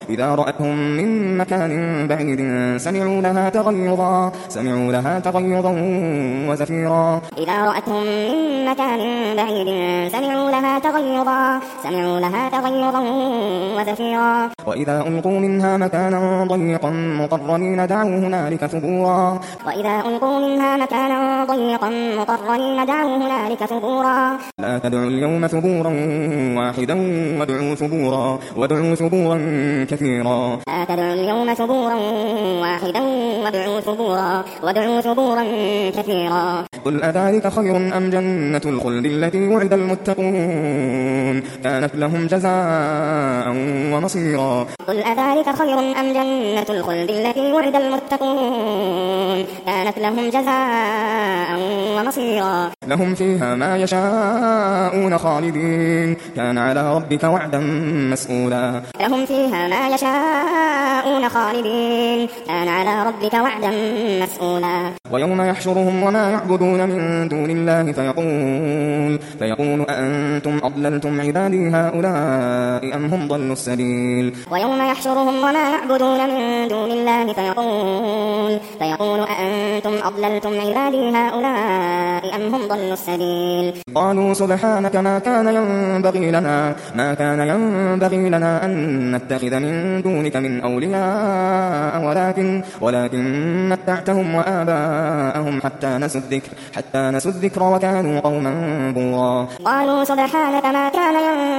إذا رأتهم من مكان بعيد سمعوا لها تغيظا وزفيرا إذا رأتهم من مكان بعيد سمعوا لها تغيظا وزفيرا وإذا ألقوا منها مكانا ضيقا مقرنين دعوا هنالك ثبورا لا تدعوا اليوم ثبورا واحدا وادعوا ثبورا كثيرا قل أذلك خير أم جنة الخلد التي وعد المتقون كانت لهم جزاء ومصيرا قل أذلك خير أم جنة الخلد التي وعد المتقون كانت لهم جزاء ومصيرا لهم فيها ما يشاءون خالدين كان على ربك وعدا مسئولا ويوم يحشرهم وما يعبدون من دون الله فيقول أأنتم أضللتم عبادي هؤلاء أم هم ضلوا السبيل ويوم يحشرهم وما يعبدون من دون الله فيقول أأنتم أضللتم عبادي هؤلاء أم هم ضلوا السبيل قالوا سبحانك ما كان ينبغي لنا أن نتخذ من دونك من أولياء ولكن متعتهم وآباءهم حتى نسوا الذكر وكانوا قوما بورا قالوا سبحانك ما كان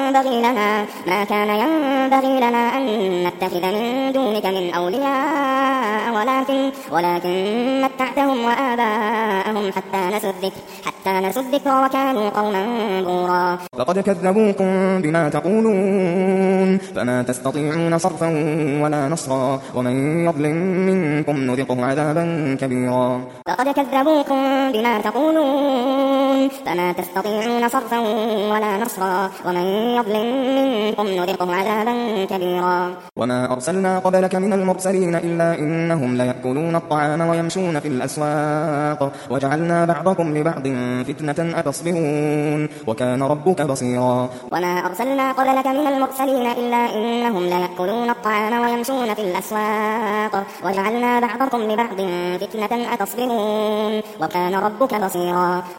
ينبغي لنا أن نتخذ من دونك من أولياء ولكن متعتهم وآباءهم حتى نسوا الذكر وكانوا قوما بورا لقد كذبوكم بما تقولون فما تستطيعون صرفا ولا نصرا ومن يظلم منكم نذقه عذابا كبيرا لقد كذبوكم بما تقولون فما تستطيعون صرفا ولا نصرا ومن يظلم منكم نذقه عذابا كبيرا وما أرسلنا قبلك من المرسلين إلا إنهم ليأكلون الطعام ويمشون في الأسواق وجعلنا بعضكم لبعض فتنة أتصبرون وكان ربك بصيرا وما أرسلنا قبلك من المرسلين إلا إنهم ليأكلون الطعام ويمشون في الأسواق وجعلنا بعضكم لبعض فتنة أتصبرون وكان ربك بصيرا